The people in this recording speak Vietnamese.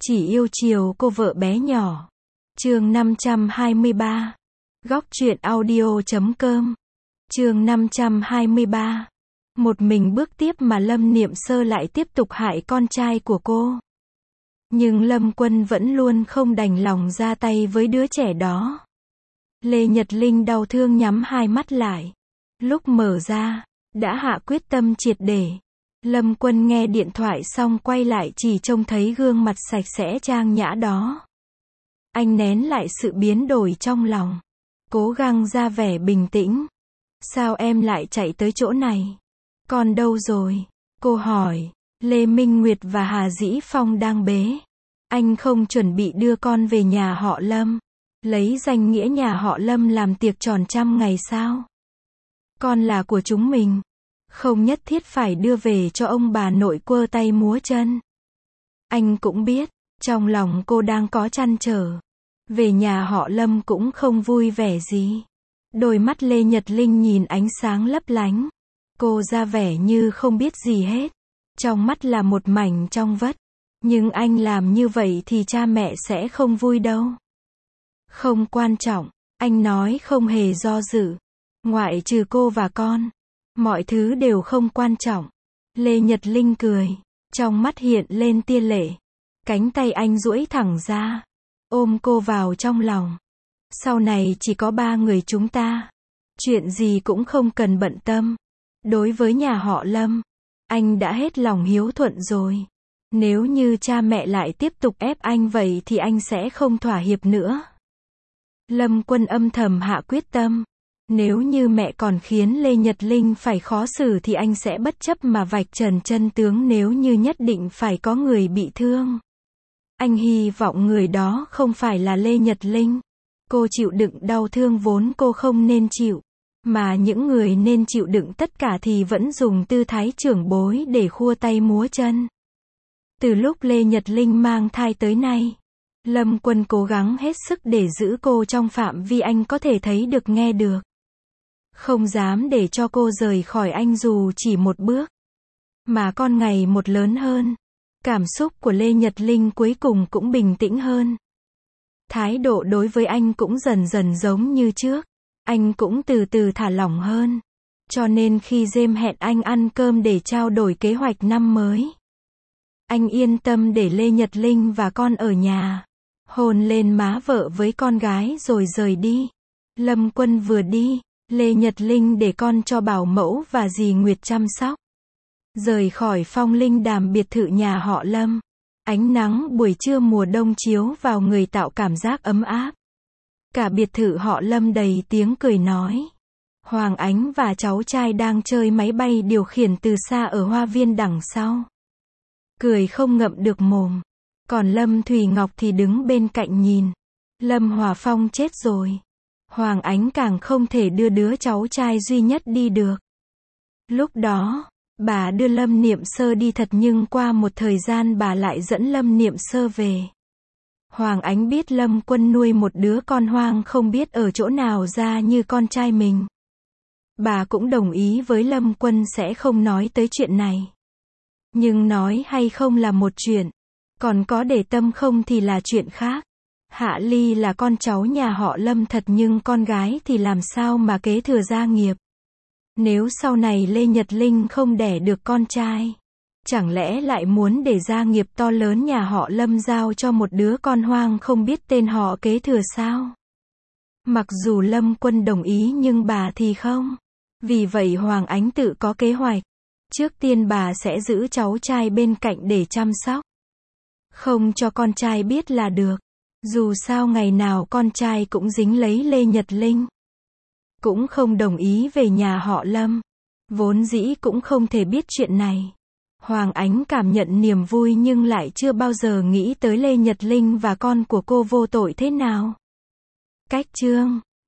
Chỉ yêu chiều cô vợ bé nhỏ. Chương 523. Góc truyện audio.com. Chương 523. Một mình bước tiếp mà Lâm Niệm Sơ lại tiếp tục hại con trai của cô. Nhưng Lâm Quân vẫn luôn không đành lòng ra tay với đứa trẻ đó. Lê Nhật Linh đau thương nhắm hai mắt lại. Lúc mở ra, đã hạ quyết tâm triệt để. Lâm Quân nghe điện thoại xong quay lại chỉ trông thấy gương mặt sạch sẽ trang nhã đó. Anh nén lại sự biến đổi trong lòng. Cố gắng ra vẻ bình tĩnh. Sao em lại chạy tới chỗ này? Con đâu rồi? Cô hỏi. Lê Minh Nguyệt và Hà Dĩ Phong đang bế. Anh không chuẩn bị đưa con về nhà họ Lâm. Lấy danh nghĩa nhà họ Lâm làm tiệc tròn 100 ngày sao? Con là của chúng mình. Không nhất thiết phải đưa về cho ông bà nội quơ tay múa chân. Anh cũng biết, trong lòng cô đang có trăn trở. Về nhà họ Lâm cũng không vui vẻ gì. Đôi mắt Lê Nhật Linh nhìn ánh sáng lấp lánh. Cô ra vẻ như không biết gì hết. Trong mắt là một mảnh trong vắt. Nhưng anh làm như vậy thì cha mẹ sẽ không vui đâu. Không quan trọng, anh nói không hề do dự. Ngoại trừ cô và con, mọi thứ đều không quan trọng. Lê Nhật Linh cười, trong mắt hiện lên tia lệ. Cánh tay anh duỗi thẳng ra, ôm cô vào trong lòng. Sau này chỉ có 3 người chúng ta. Chuyện gì cũng không cần bận tâm. Đối với nhà họ Lâm, anh đã hết lòng hiếu thuận rồi. Nếu như cha mẹ lại tiếp tục ép anh vậy thì anh sẽ không thỏa hiệp nữa. Lâm Quân âm thầm hạ quyết tâm. Nếu như mẹ còn khiến Lê Nhật Linh phải khó xử thì anh sẽ bất chấp mà vạch trần chân tướng nếu như nhất định phải có người bị thương. Anh hy vọng người đó không phải là Lê Nhật Linh. Cô chịu đựng đau thương vốn cô không nên chịu. Mà những người nên chịu đựng tất cả thì vẫn dùng tư thái trưởng bối để khua tay múa chân. Từ lúc Lê Nhật Linh mang thai tới nay, Lâm Quân cố gắng hết sức để giữ cô trong phạm vi anh có thể thấy được nghe được. Không dám để cho cô rời khỏi anh dù chỉ một bước. Mà con ngày một lớn hơn. Cảm xúc của Lê Nhật Linh cuối cùng cũng bình tĩnh hơn. Thái độ đối với anh cũng dần dần giống như trước. Anh cũng từ từ thả lỏng hơn. Cho nên khi James hẹn anh ăn cơm để trao đổi kế hoạch năm mới, anh yên tâm để Lê Nhật Linh và con ở nhà. Hôn lên má vợ với con gái rồi rời đi. Lâm Quân vừa đi, Lê Nhật Linh để con cho bảo mẫu và dì Nguyệt chăm sóc. Rời khỏi Phong Linh Đàm biệt thự nhà họ Lâm. Ánh nắng buổi trưa mùa đông chiếu vào người tạo cảm giác ấm áp. Cả biệt thự họ Lâm đầy tiếng cười nói. Hoàng Ánh và cháu trai đang chơi máy bay điều khiển từ xa ở hoa viên đằng sau. Cười không ngậm được mồm. Còn Lâm Thùy Ngọc thì đứng bên cạnh nhìn. Lâm Hòa Phong chết rồi. Hoàng Ánh càng không thể đưa đứa cháu trai duy nhất đi được. Lúc đó, bà đưa Lâm Niệm Sơ đi thật nhưng qua một thời gian bà lại dẫn Lâm Niệm Sơ về. Hoàng Ánh biết Lâm Quân nuôi một đứa con hoang không biết ở chỗ nào ra như con trai mình. Bà cũng đồng ý với Lâm Quân sẽ không nói tới chuyện này. Nhưng nói hay không là một chuyện. Còn có để tâm không thì là chuyện khác. Hạ Ly là con cháu nhà họ Lâm thật nhưng con gái thì làm sao mà kế thừa gia nghiệp. Nếu sau này Lê Nhật Linh không đẻ được con trai, chẳng lẽ lại muốn để gia nghiệp to lớn nhà họ Lâm giao cho một đứa con hoang không biết tên họ kế thừa sao? Mặc dù Lâm Quân đồng ý nhưng bà thì không. Vì vậy Hoàng Ánh tự có kế hoạch. Trước tiên bà sẽ giữ cháu trai bên cạnh để chăm sóc. Không cho con trai biết là được. Dù sao ngày nào con trai cũng dính lấy Lê Nhật Linh. Cũng không đồng ý về nhà họ Lâm. Vốn dĩ cũng không thể biết chuyện này. Hoàng Ánh cảm nhận niềm vui nhưng lại chưa bao giờ nghĩ tới Lê Nhật Linh và con của cô vô tội thế nào. Cách chương